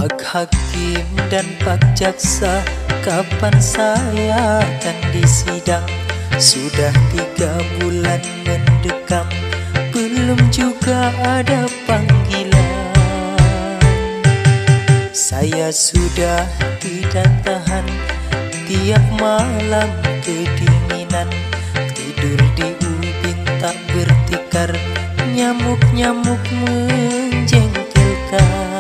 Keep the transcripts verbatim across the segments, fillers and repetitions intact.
Pak Hakim dan Pak Jaksa, kapan saya akan disidang? Sudah tiga bulan mendekam, belum juga ada panggilan. Saya sudah tidak tahan, tiap malam kedinginan, tidur di ubin tak bertikar, nyamuk-nyamuk menjengkelkan.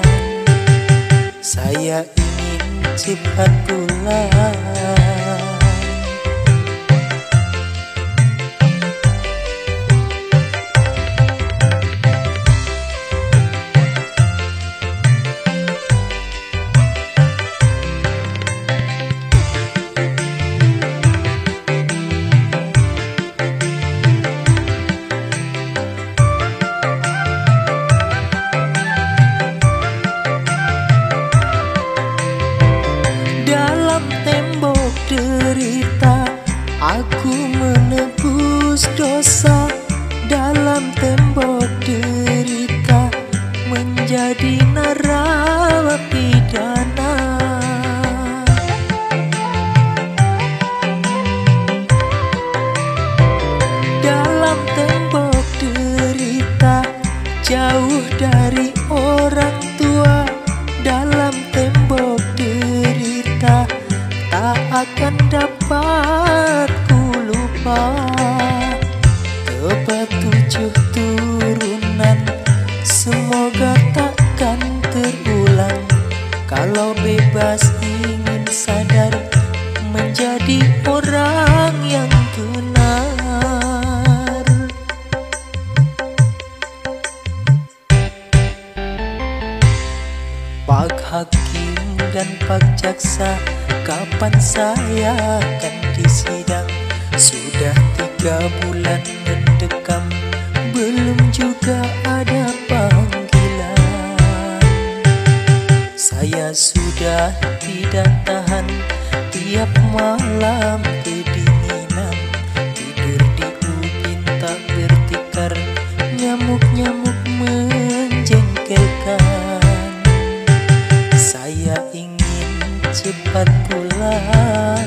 Saya ingin cepat pulang. Derita, aku menebus dosa. Dalam tembok derita, menjadi narapidana. Dalam tembok derita, jauh dari orang tua. Dalam tembok derita, tak akan dapat ku lupa. Tepat tujuh turunan, semoga takkan terulang. Kalau bebas ingin sadar, menjadi orang yang benar. Pak Hakim dan Pak Jaksa, kapan saya akan disidang? Sudah tiga bulan mendekam, belum juga ada panggilan. Saya sudah tidak tahan, tiap malam kedinginan, tidur di ubin tak bertikar, nyamuk-nyamuk menjengkelkan. Saya ingin cepat pulang.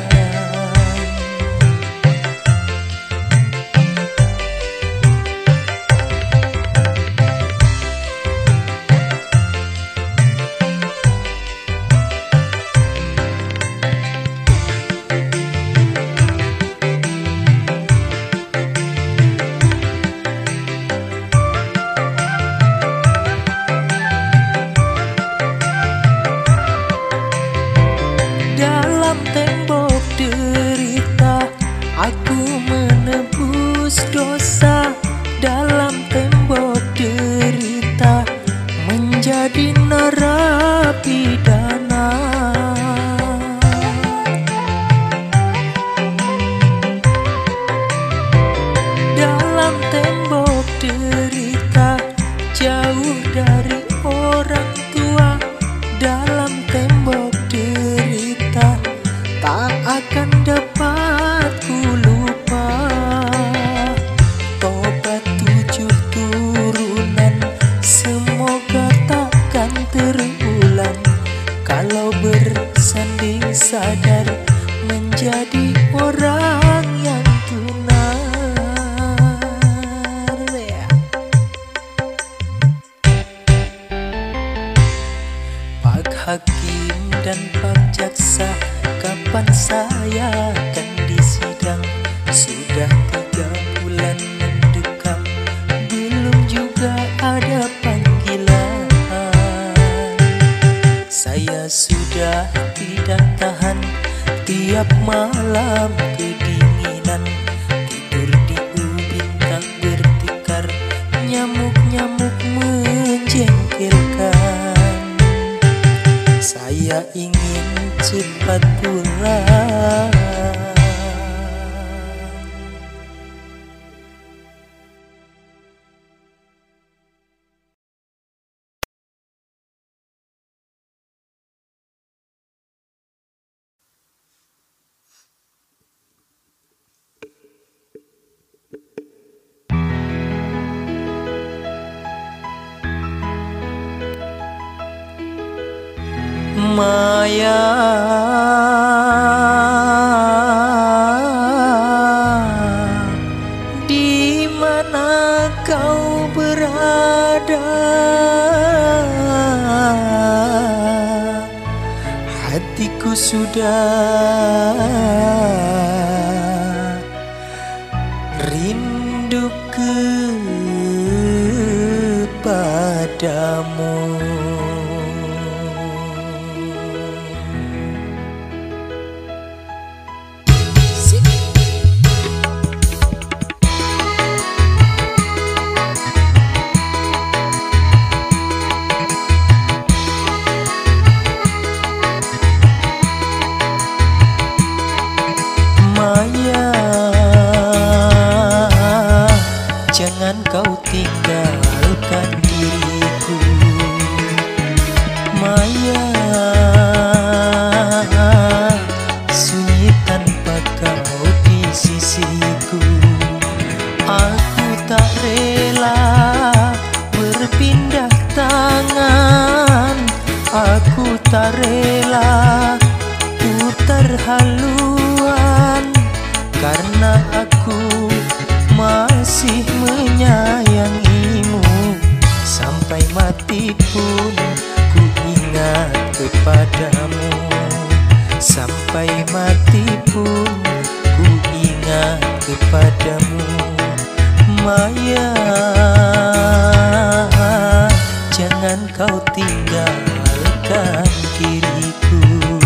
Dalam tembok derita, aku menebus dosa. Dalam tembok derita, menjadi narapidana. Dalam tembok derita, jauh dari orang tua. Dalam tembok derita, tak akan dapat ku lupa. Tobat tujuh turunan, semoga takkan terulang. Kalau bersanding sadar, menjadi orang yang benar. Ya. Pak Hakim dan Pak Jaksa, kapan saya akan disidang? Sudah tiga bulan mendekam, belum juga ada panggilan. Saya sudah tidak tahan, tiap malam kedinginan, tidur di ubin tak bertikar, nyamuk-nyamuk menjengkelkan. Saya ingin cepat pulang. Maya, di mana kau berada? Hatiku sudah rindu kepadamu. Maya, jangan kau tinggalkan diriku. Maya, sunyi tanpa kau di sisiku. Aku tak rela berpindah tangan. Aku tak rela putar haluan, karena aku masih menyayangimu. Sampai mati pun ku ingat kepadamu. Sampai mati pun ku ingat kepadamu. Maya, jangan kau tinggalkan diriku.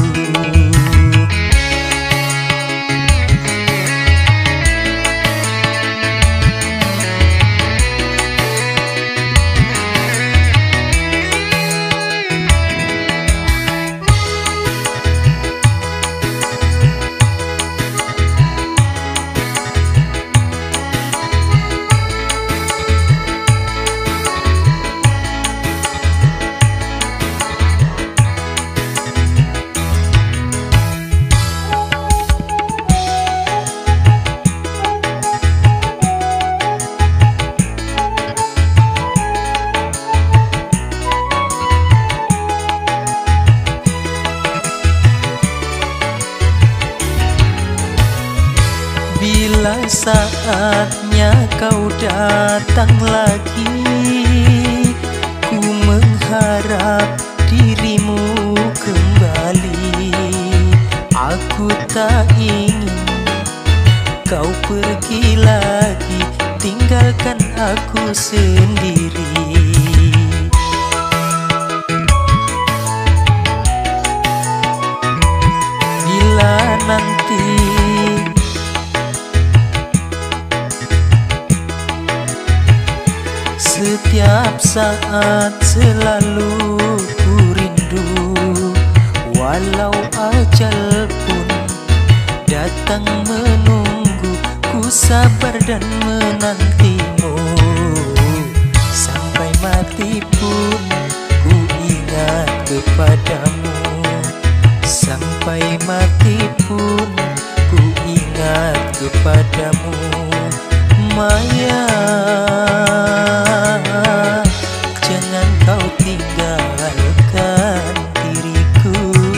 Bila saatnya kau datang lagi, ku mengharap dirimu kembali. Aku tak ingin kau pergi lagi, tinggalkan aku sendiri. Bila nanti setiap saat selalu ku rindu, walau ajal pun datang menunggu, ku sabar dan menantimu. Sampai mati pun ku ingat kepadamu. Sampai mati pun ku ingat kepadamu. Maya, jangan kau tinggalkan diriku.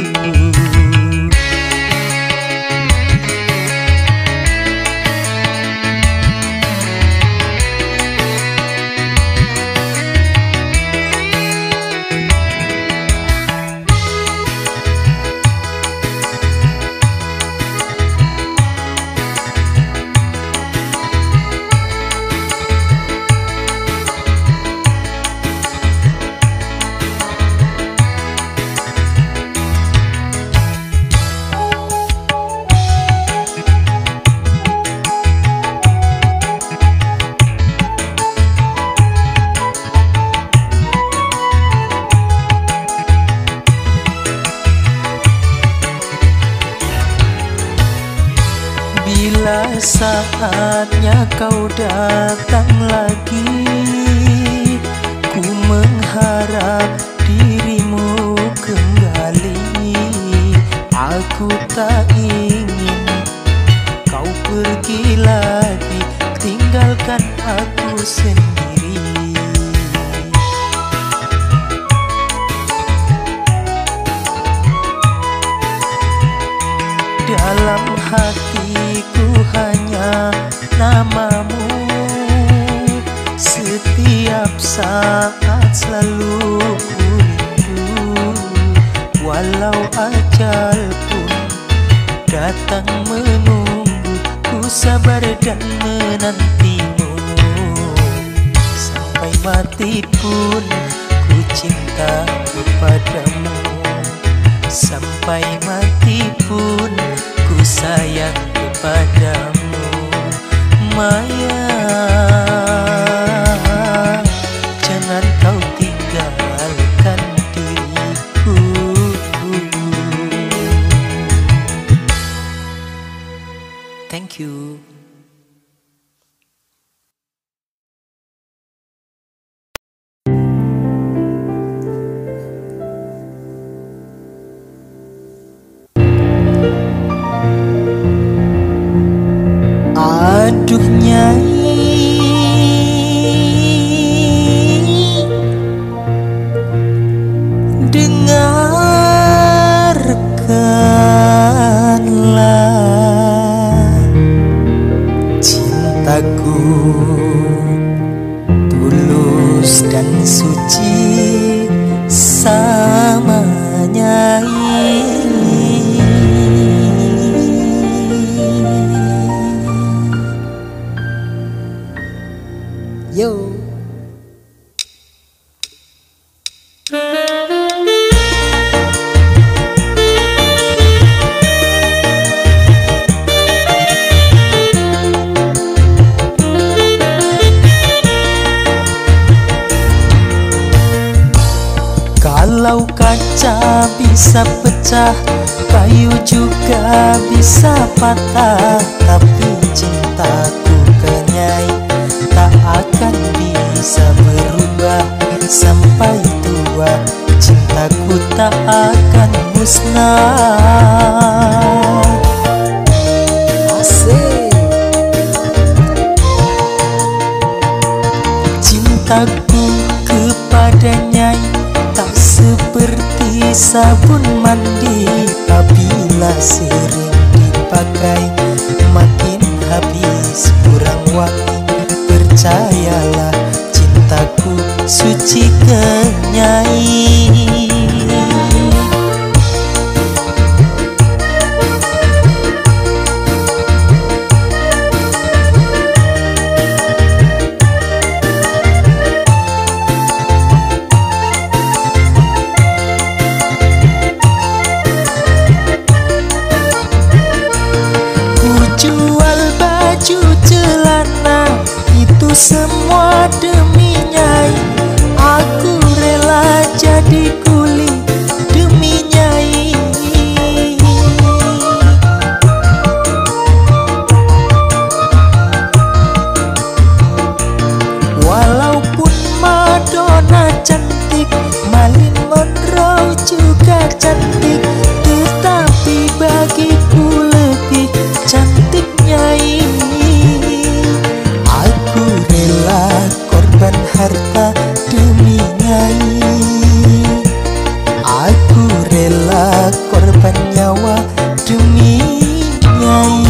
Bila saatnya kau datang lagi, ku mengharap dirimu kembali. Aku tak ingin kau pergi lagi, tinggalkan aku sendiri. selalu ku rindu, walau ajal pun datang menunggu, ku sabar dan menantimu. Sampai mati pun ku cinta kepadamu, sampai mati pun ku sayang kepadamu. Maya, jangan kau tinggalkan diriku. Thank you. Aduh Nyai, dengarkanlah cintaku tulus dan suci sama Nyai. Yo. Kalau kaca bisa pecah, kayu juga bisa patah, tapi cintaku ke Nyai tak akan bisa berubah sampai tua. Cintaku tak akan musnah. Asik. Cintaku kepada Nyai tak seperti sabun mandi, apabila sering dipakai makin habis kurang wangi. Percayalah cintaku suci ke Nyai. Jual baju celana itu semua demi Nyai. Aku rela jadi kuli demi Nyai. Walaupun Madonna cantik, Marilyn Monroe juga cantik, tetapi bagiku lebih cantik Nyai. Aku rela korban harta demi Nyai. Aku rela korban nyawa demi Nyai.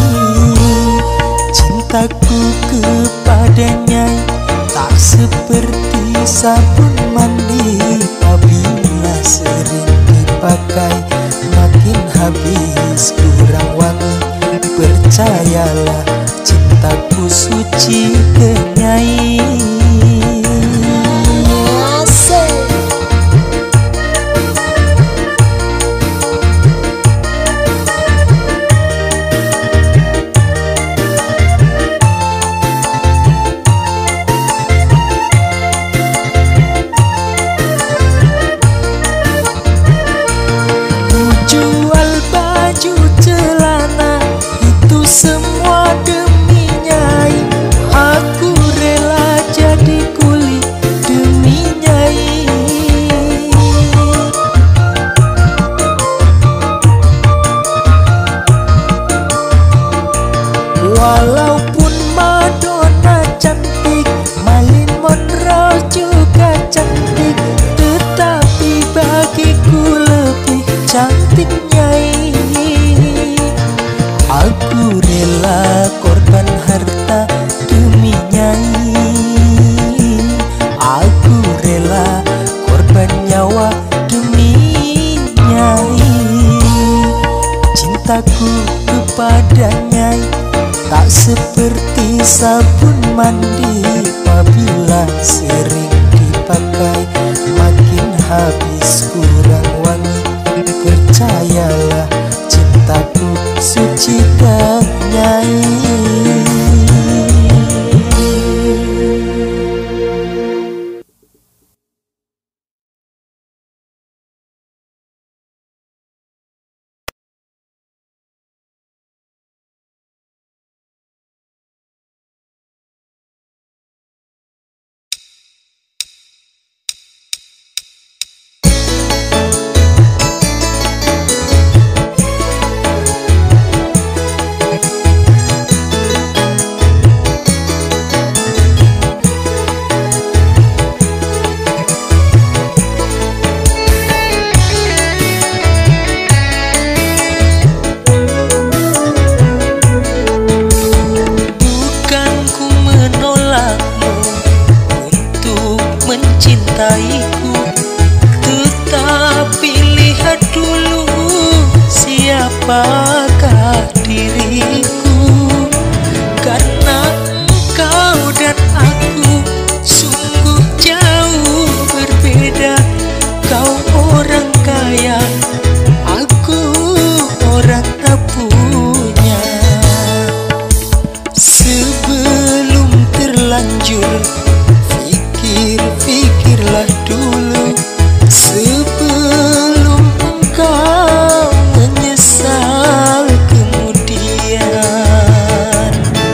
Cintaku kepada Nyai tak seperti sabun mandi, apabila sering dipakai makin habis kurang wangi. Percayalah cintaku suci ke Nyai. Asik. Jual baju celana itu semua demi Nyai. Aku rela jadi kuli demi Nyai. Walaupun Madonna cantik, Marilyn Monroe juga cantik, tetapi bagiku lebih cantik Nyai. Aku rela korban harta demi Nyai. Aku rela cintaku kepadanya tak seperti sabun mandi, apabila sering dipakai makin habis kurang wangi. Percayalah cintaku suci kenyai. Tetapi lihat dulu siapakah diriku, karena engkau dan aku sungguh jauh berbeda. Kau orang kaya, aku orang tak punya. Sebelum terlanjur pikirlah dulu sebelum engkau menyesal kemudian.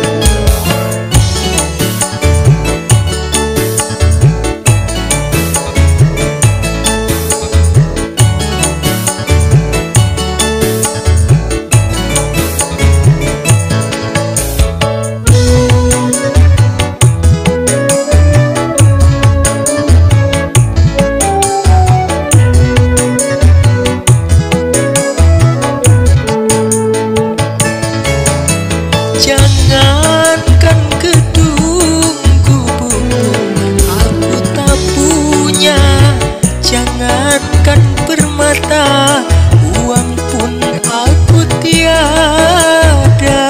Jangankan gedung gubuk aku tak punya, jangankan permata, uang pun aku tiada.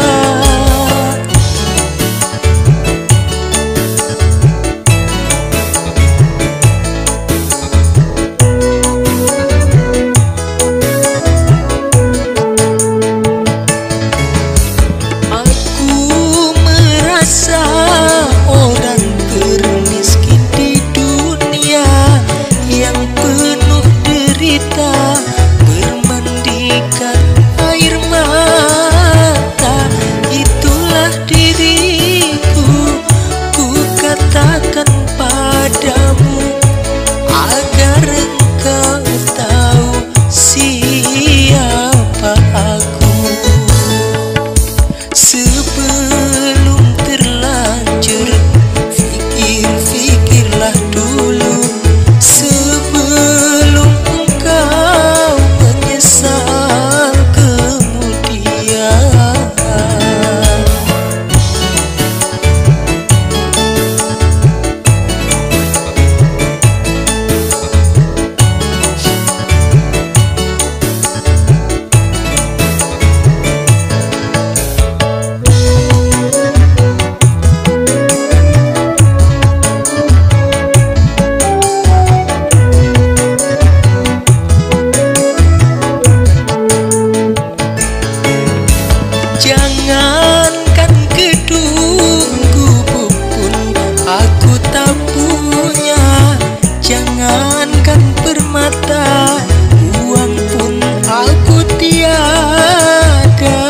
Orang termiskin di dunia yang penuh derita, bermandikan air mata. Itulah diriku, ku katakan padamu agar engkau tahu siapa aku. Sebelum terlanjur fikir-fikirlah dulu sebelum engkau menyesal kemudian. Jangankan gedung gubuk pun aku tak punya, jangankan permata, uang pun aku tiada.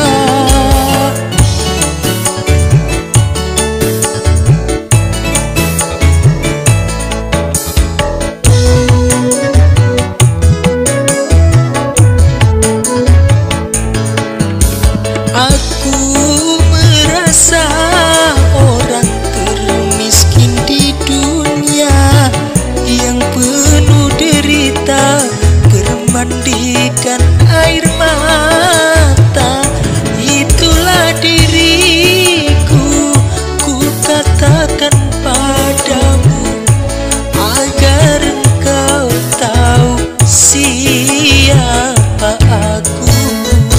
Aku merasa orang termiskin di dunia yang penuh derita, bermandikan air mata. Itulah diriku, ku katakan padamu agar engkau tahu siapa aku.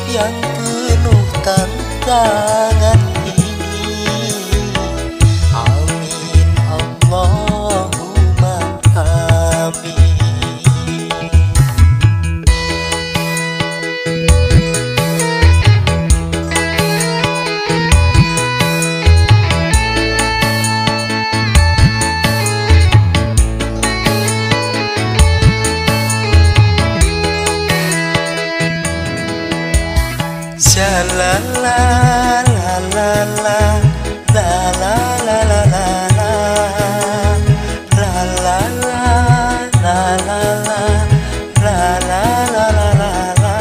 yang penuh tantangan ini. Amin Allahumma amin. La la la la la la la la la la la la la la la la la la.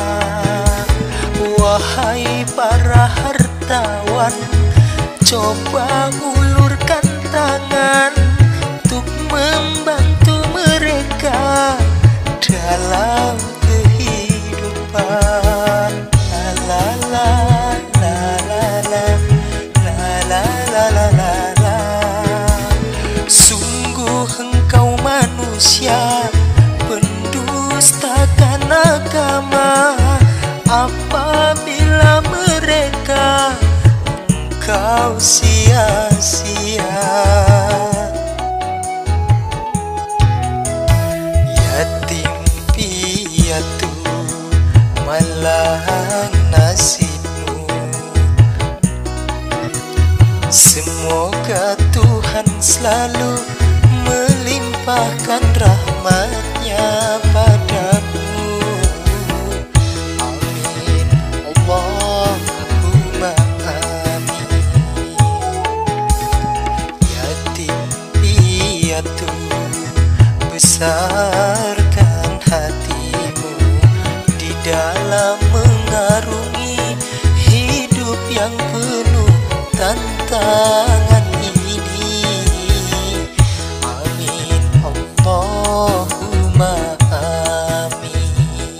Wahai para hartawan, coba ulurkan tangan untuk membantu mereka dalam kehidupan. La la la la la la la la la la la. Sungguh engkau manusia pendustakan agama apabila mereka engkau sia-sia. Yatim piatu malang nasibmu. Semoga Tuhan selalu melimpahkan rahmat-Nya padamu. Amin Allahumma amin. Yatim piatu, besarkan hatimu di dalam mengarungi hidup yang penuh tantangan ini. Amin Allahumma amin.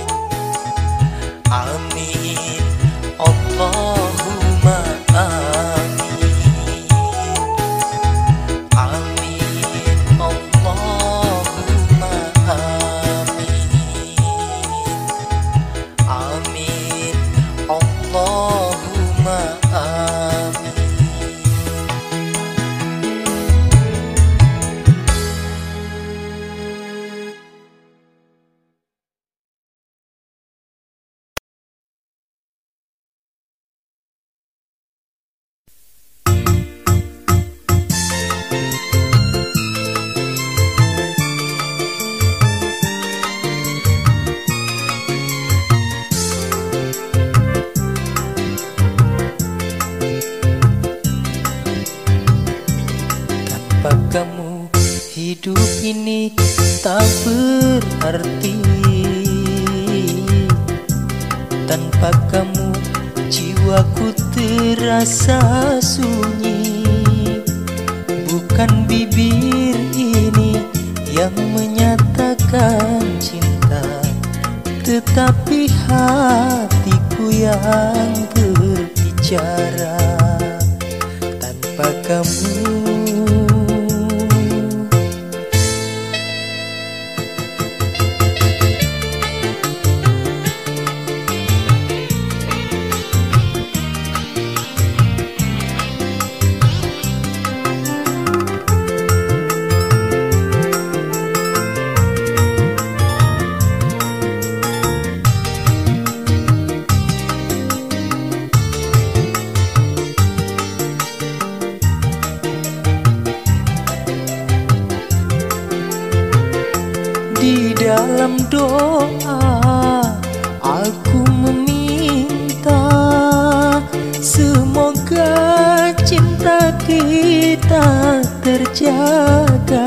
Amin Allahumma amin. Amin Allahumma amin. Amin Allahumma amin. Tanpa kamu hidup ini tak berarti. Tanpa kamu jiwaku terasa sunyi. Bukan bibir ini yang menyatakan cinta, tetapi hatiku yang berbicara. Tanpa kamu di dalam doa aku meminta, semoga cinta kita terjaga.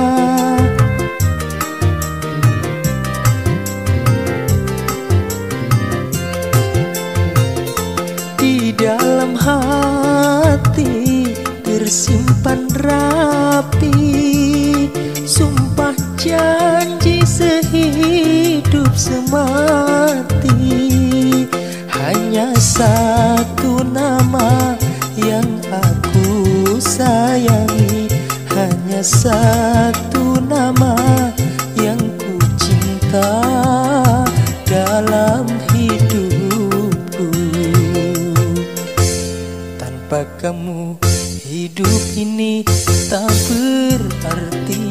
Di dalam hati tersimpan rapi sumpah janji sehidup semati. Hanya satu nama yang aku sayangi, hanya satu nama yang ku cinta dalam hidup kamu hidup ini tak berarti.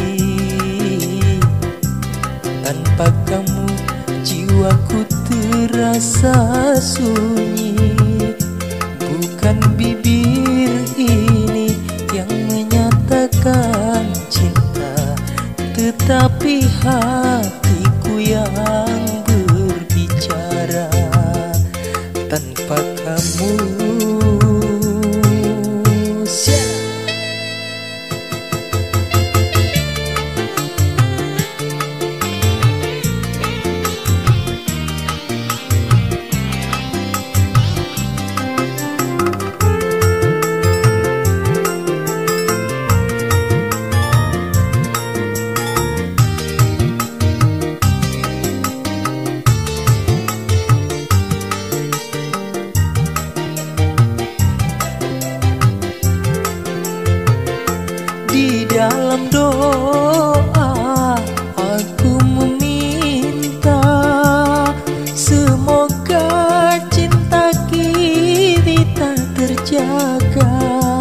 Tanpa kamu jiwaku terasa sunyi. Bukan bibir ini yang menyatakan cinta, tetapi hatiku yang berbicara. Tanpa kamu dalam doa aku meminta, semoga cinta kita terjaga.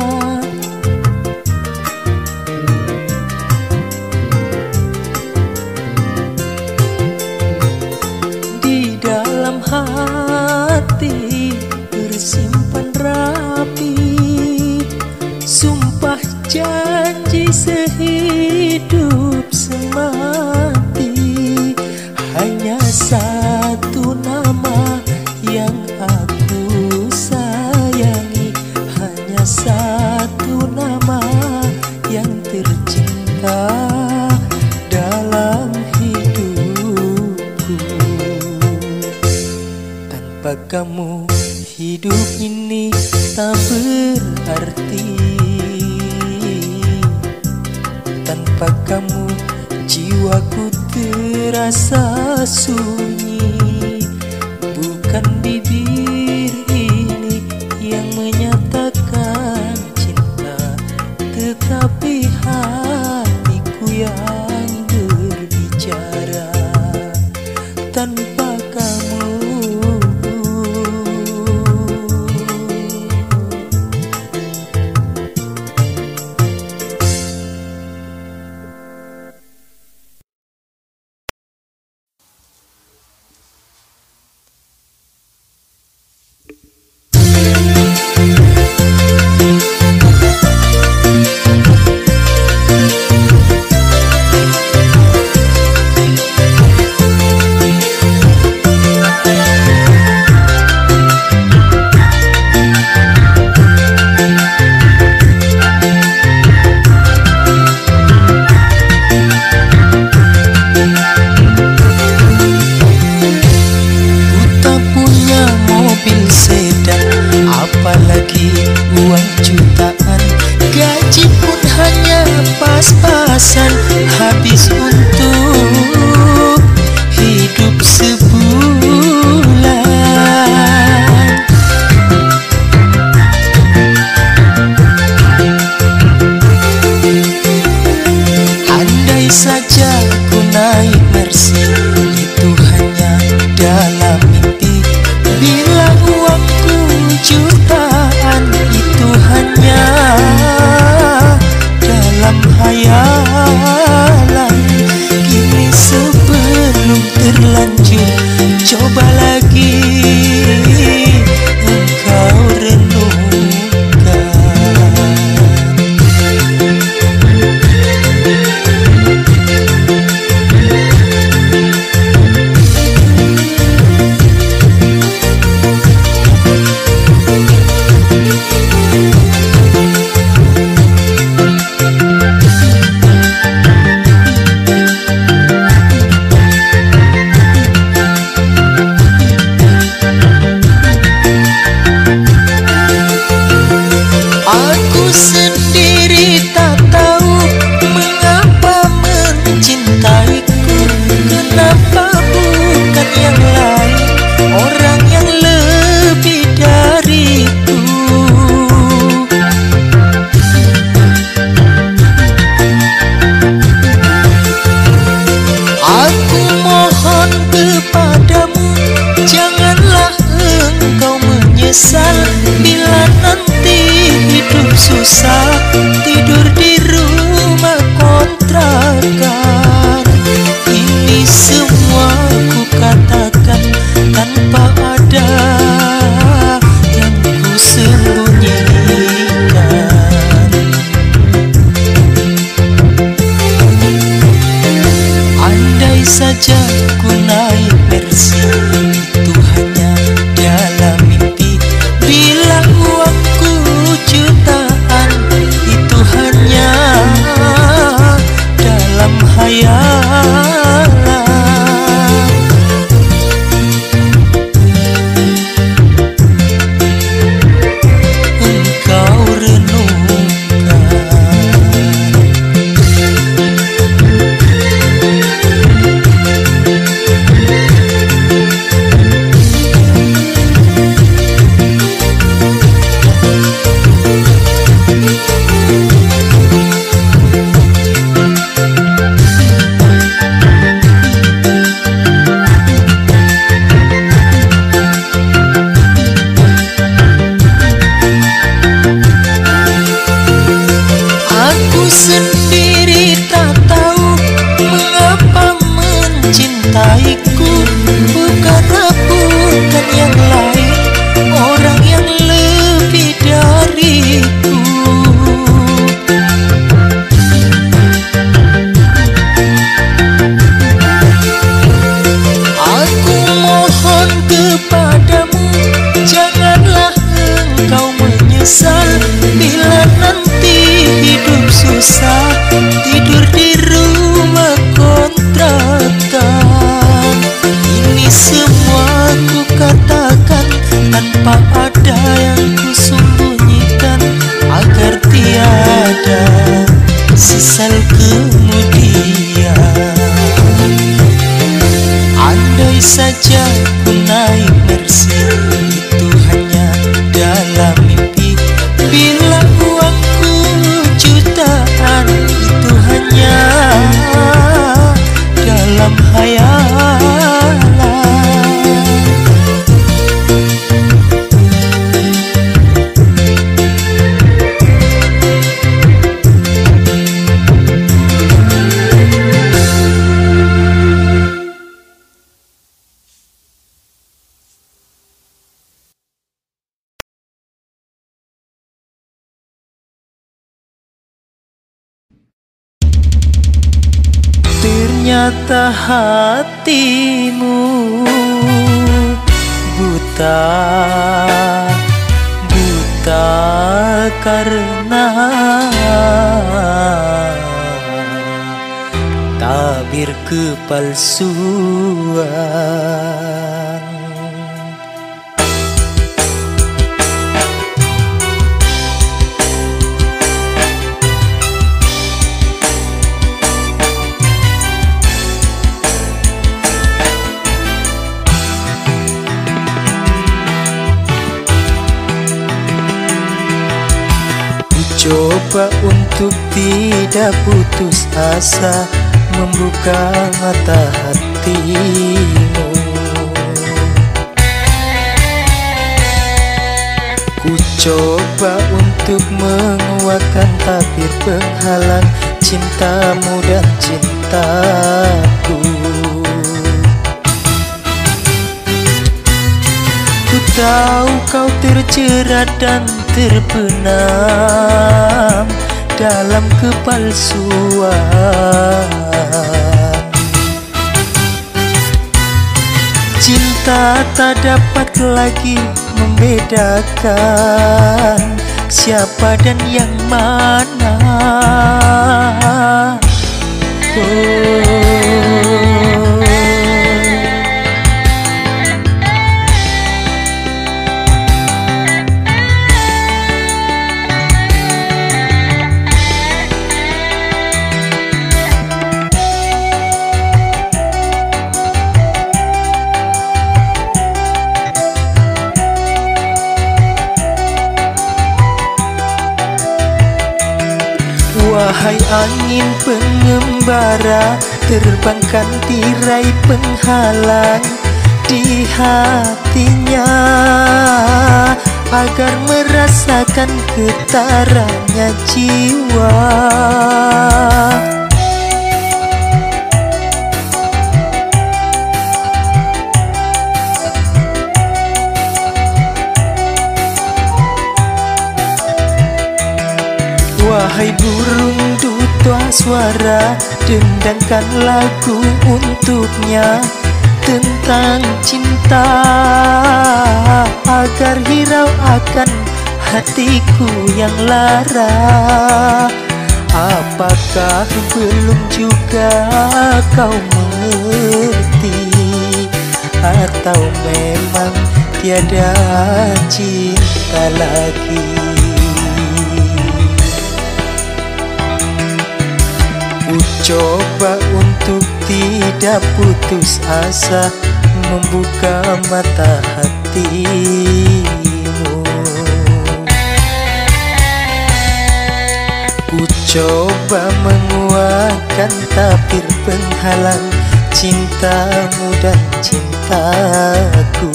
Di dalam hati tersimpan rapi sumpah janji sehidup semati. Hanya satu nama yang aku sayangi, hanya satu nama yang tercinta dalam hidupku. Tanpa kamu hidup ini tak berarti. Tanpa kamu jiwaku terasa sunyi. Bukan bibir ini yang menyatakan cinta, tetapi hatiku yang berbicara. Tanpa kamu apalagi uang jutaan, gaji pun hanya pas-pasan, habis untuk hidup sebulan. Andai saja ku naik Mercy, itu hanya dalam mimpi. Bila uangku jutaan, itu hanya dalam hayalan. Kini sebelum terlanjur, coba lagi engkau renungkan. Janganlah engkau menyesal bila nanti susah tidur di rumah kontrakan. Ini semua ku katakan tanpa ada yang ku sembunyikan. Andai saja ku naik Mercy, itu hanya dalam mimpi. Bila uangku jutaan, itu hanya dalam hayalan. Engkau renungkan. Sendiri tak tahu mengapa mencintaiku. Bukan bukan yang lain, orang yang lebih dariku. Aku mohon kepadamu, janganlah engkau menyesal bila nanti hidup susah tidur di rumah kontrakan. Ini semua ku katakan tanpa ada yang ku sembunyikan, agar tiada sesal kemudian. Andai saja ku naik Mercy, itu hanya dalam mimpi. Bila uangku jutaan, itu hanya dalam hayalan. Ternyata hatimu buta, buta karena tabir kepalsuan. Coba untuk tidak putus asa, membuka mata hatimu. Ku coba untuk menguatkan tabir penghalang cintamu dan cintaku. Ku tahu kau terjerat dan terbenam dalam kepalsuan. Cinta tak dapat lagi membedakan siapa dan yang mana. Oh. Wahai angin pengembara, terbangkan tirai penghalang di hatinya. agar merasakan getarannya jiwa. Wahai burung duta suara, dendangkan lagu untuknya tentang cinta, agar hirau akan hatiku yang lara. Apakah belum juga kau mengerti, atau memang tiada cinta lagi? Ku coba untuk tidak putus asa, membuka mata hatimu. Ku coba menguatkan tabir penghalang cintamu dan cintaku.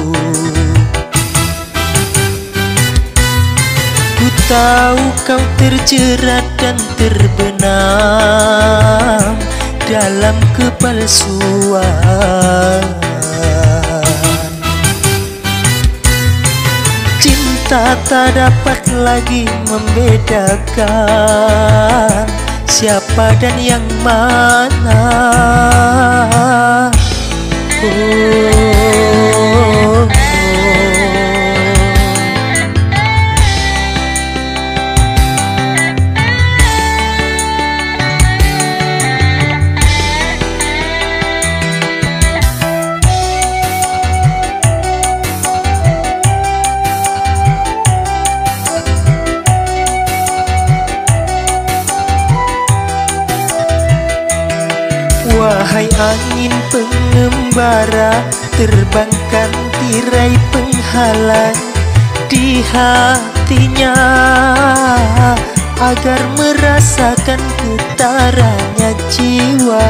Ku tahu kau terjerat dan terbenam dalam kepalsuan. Cinta tak dapat lagi membedakan siapa dan yang mana. Oh, wahai angin pengembara, terbangkan tirai penghalang di hatinya, agar merasakan getarannya jiwa.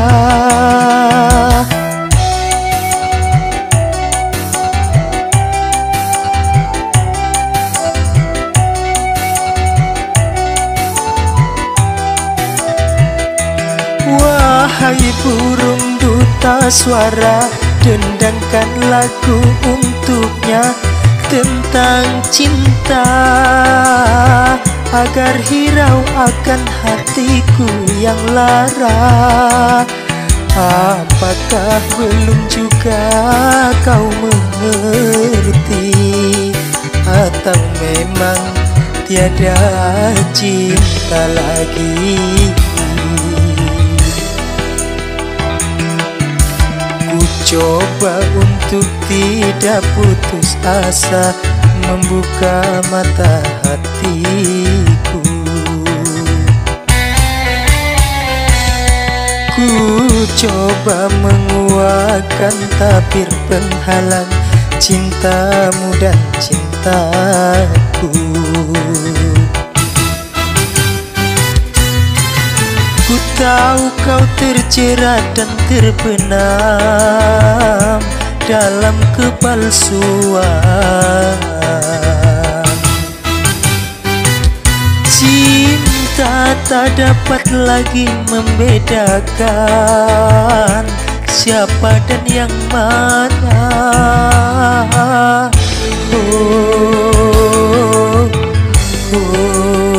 Wahai burung duta suara, dendangkan lagu untuknya tentang cinta, agar hirau akan hatiku yang lara. Apakah belum juga kau mengerti, atau memang tiada cinta lagi? Coba untuk tidak putus asa, membuka mata hatiku. Ku coba menguatkan tabir penghalang cintamu dan cintaku. Ku tahu kau terjerat dan terbenam dalam kepalsuan. Cinta tak dapat lagi membedakan siapa dan yang mana. Oh, oh.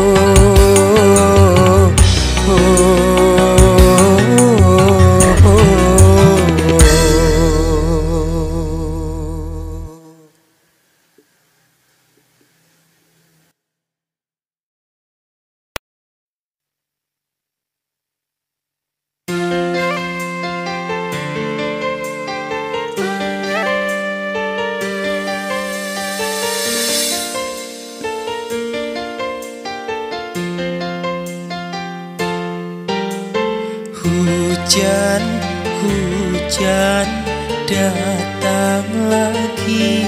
Hujan, hujan datang lagi.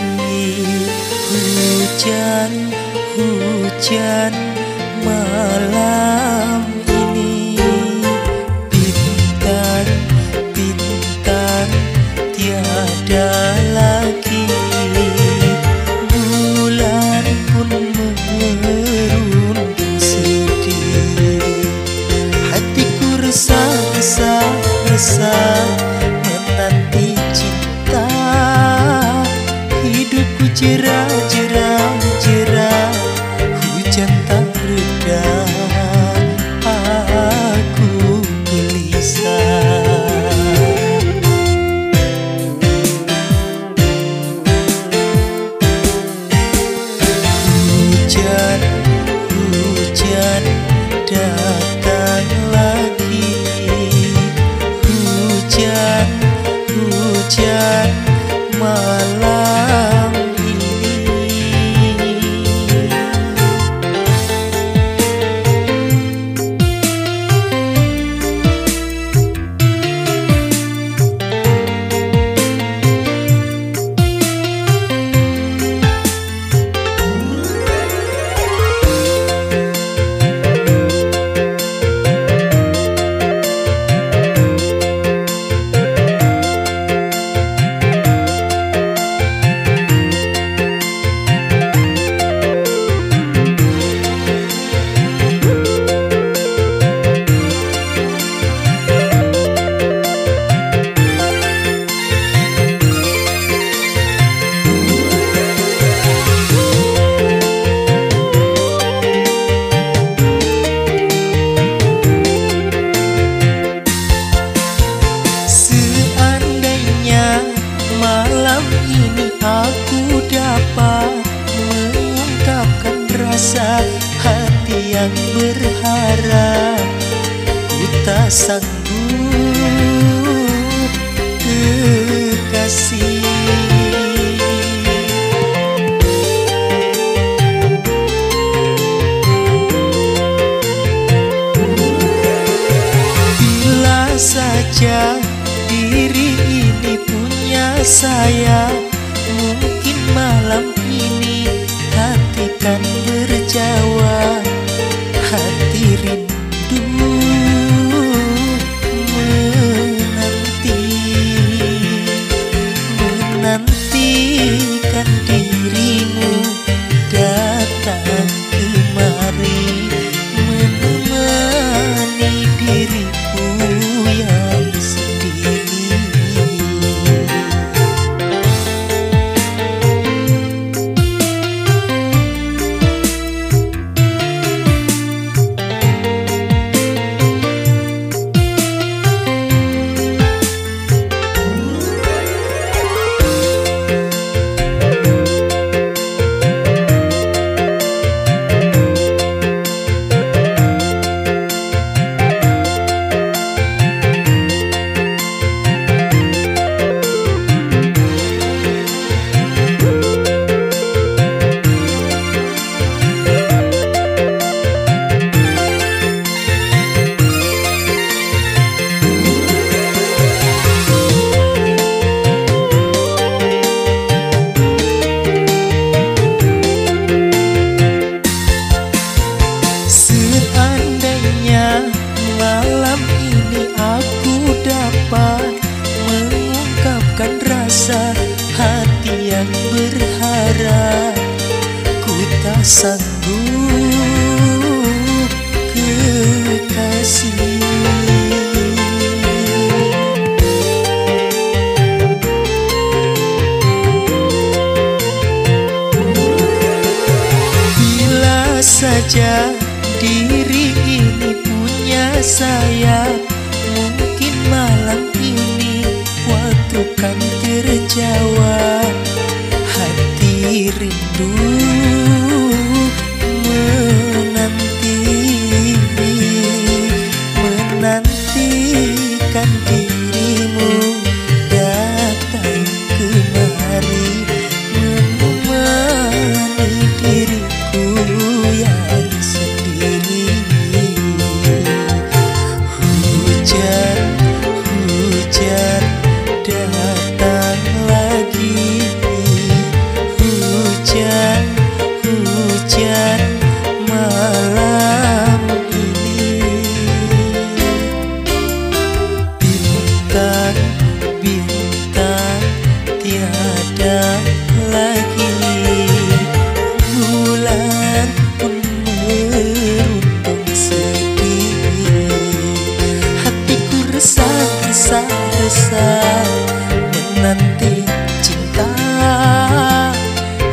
Hujan, hujan malam ini. Bintang, bintang tiada lagi. Bulan Jerah, jerah, jerah, hujan tak reda, aku gelisah. Hujan, hujan datang lagi. Hujan, hujan malam aku dapat mengungkapkan rasa hati yang berharap. Ku tak sanggup kekasih. Bila saja diri ini punya saya, mungkin malam ini hati kan berjawab. Hati rindu menanti, menantikan dirimu datang kemari, menemani diriku yang sendiri. Malam ini aku dapat mengungkapkan rasa hati yang berharap. Ku tak sanggup kekasih. Bila saja diri ini punya saya, mungkin malam ini waktu kan terjawab. Hati rindu menanti, menantikan dirimu datang kemari, menemani diriku yang sendiri. Hujan, hujan datang lagi. Hujan, hujan malam ini. Bintang, bintang tiada lagi. Bulan pun meruntung sedih. Hatiku resah, resah, resah menanti cinta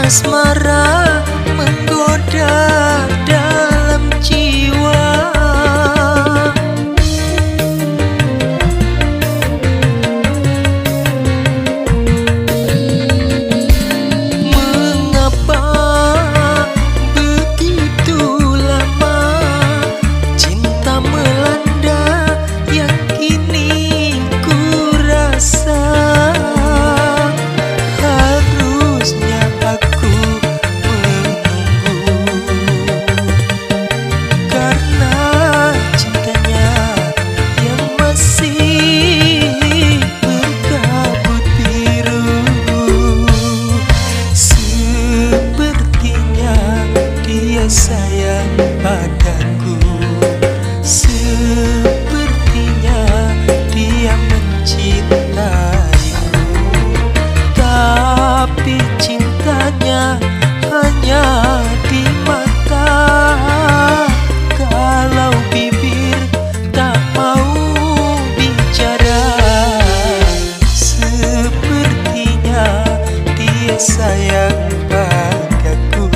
asmara menggoda dalam jiwa. Mengapa begitu lama cinta melanda yang kini ku rasa? Harusnya aku menunggu, karena cintanya yang masih berkabut biru. Sepertinya dia sayang padaku, sepertinya dia mencintaiku, tapi cintanya hanya di mata. Kalau bibir tak mau bicara, sepertinya dia sayang padaku.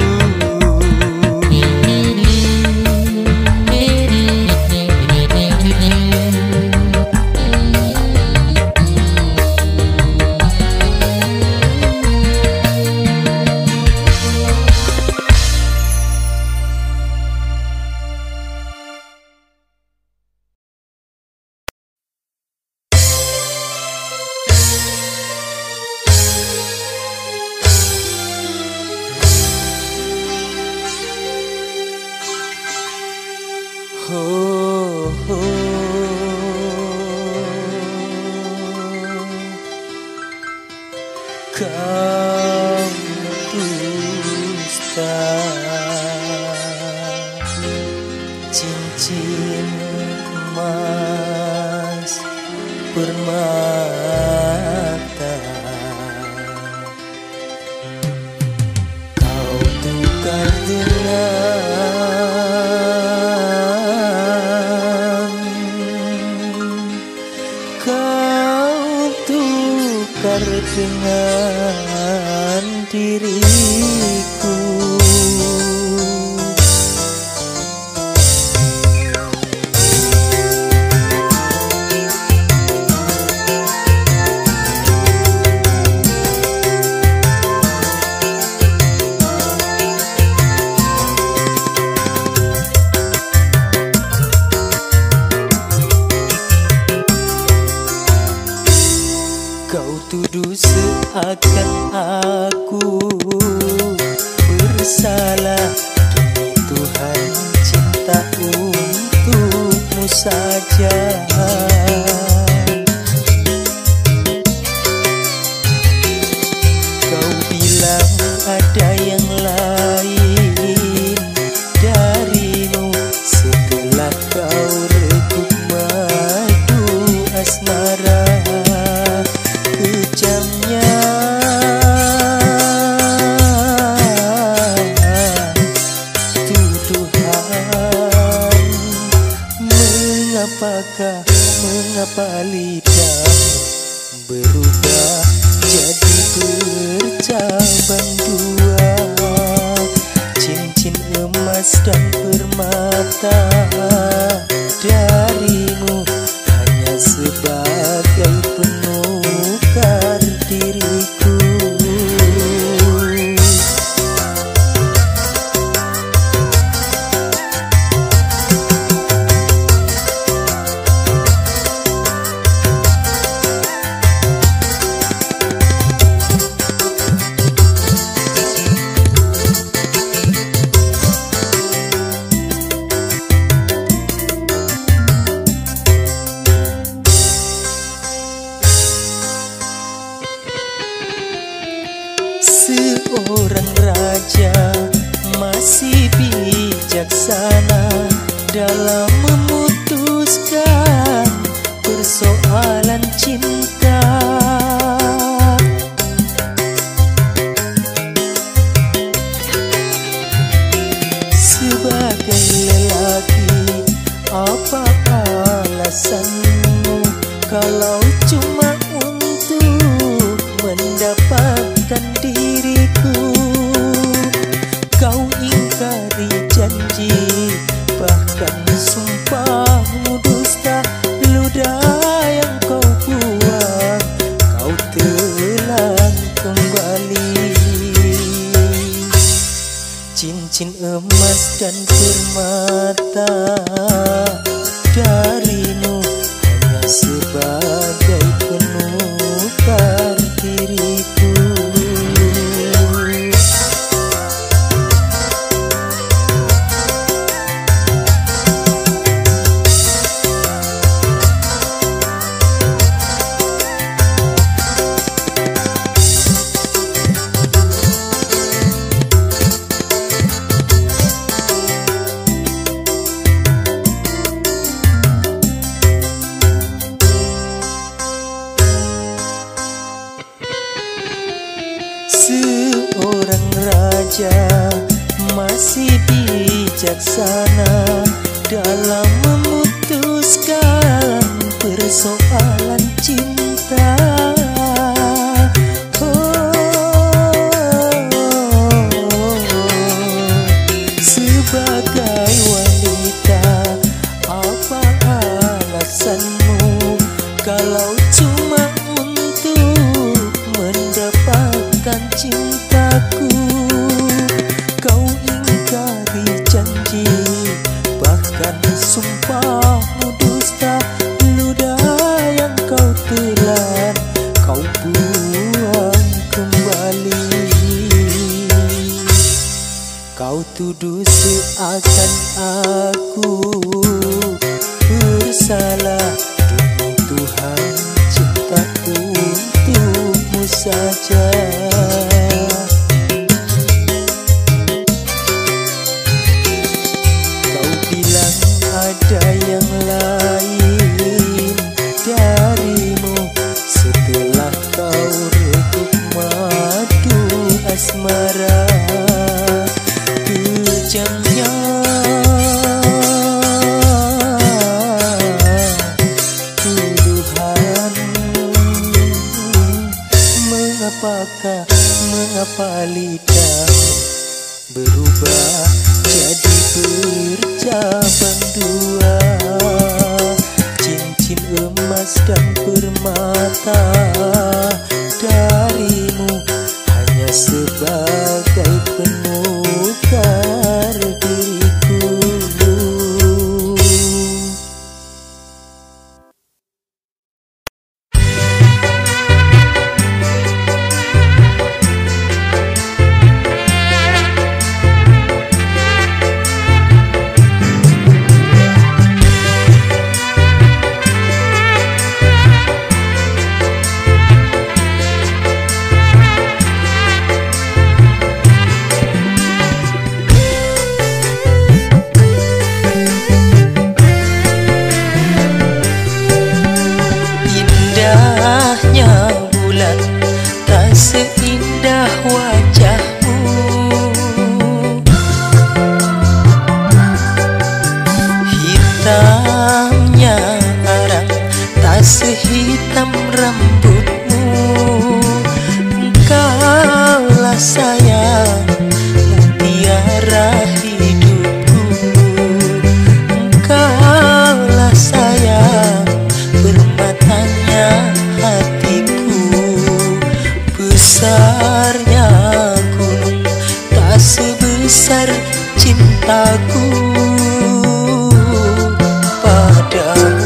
Oh, oh. Kau dusta, cincin emas permata kau tukar dengan, kau tukar dengan diriku. Kau tuduh seakan aku bersalah, demi Tuhan cinta untukmu saja. Kau bilang ada yang lain darimu, setelah kau reguk madu asmara. Kejamnya tuduhan, mengapakah, mengapa lidah berubah jadi bercabang dua? Cincin emas dan permata darimu hanya sebagai penukar diriku. Seorang raja masih bijaksana dalam memutuskan persoalan cinta. Sebagai lelaki, apa alasanmu kalau cuma untuk mendapatkan diriku? cincin emas dan permata darimu hanya sebagai penukar diriku. Seorang raja masih bijaksana dalam memutuskan persoalan cinta. Oh, sebagai wanita, apa alasanmu kalau cuma untuk mendapatkan cintaku? Kau ingkari janji, bahkan sumpahmu dusta. Ludah yang kau telan, kau buang kembali. Kau tuduh seakan aku bersalah. Demi Tuhan, cintaku untukmu saja. Kau bilang ada yang lain darimu setelah kau redup madu asmara. Kejamnya tuduhan, mengapakah, mengapa lidahmu berubah jadi bercabang dua? Cincin emas dan permata darimu hanya sebagai penukar diriku. Seindah wajahmu, hitamnya arang tak sehitam rambutmu. Engkaulah sayang, mutiara hidupku. Engkaulah sayang, permatanya hatiku. Besarnya gunung tak sebesar cintaku padamu.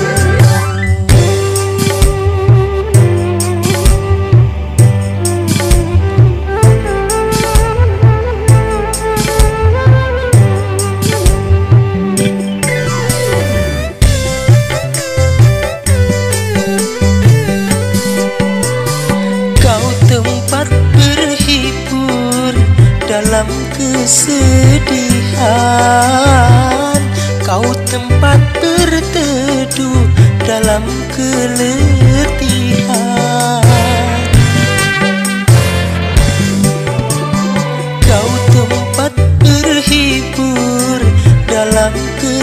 Dalam kesedihan, kau tempat berteduh dalam keletihan. Kau tempat berhibur dalam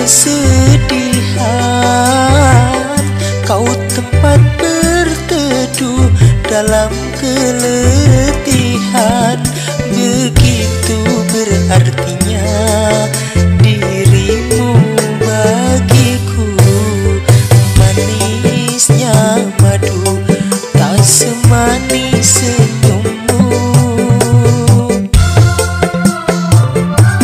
kesedihan. Kau tempat berteduh dalam keletihan. Begitu berartinya dirimu bagiku. Manisnya madu tak semanis senyummu.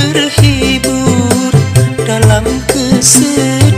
terhibur dalam kesedihan.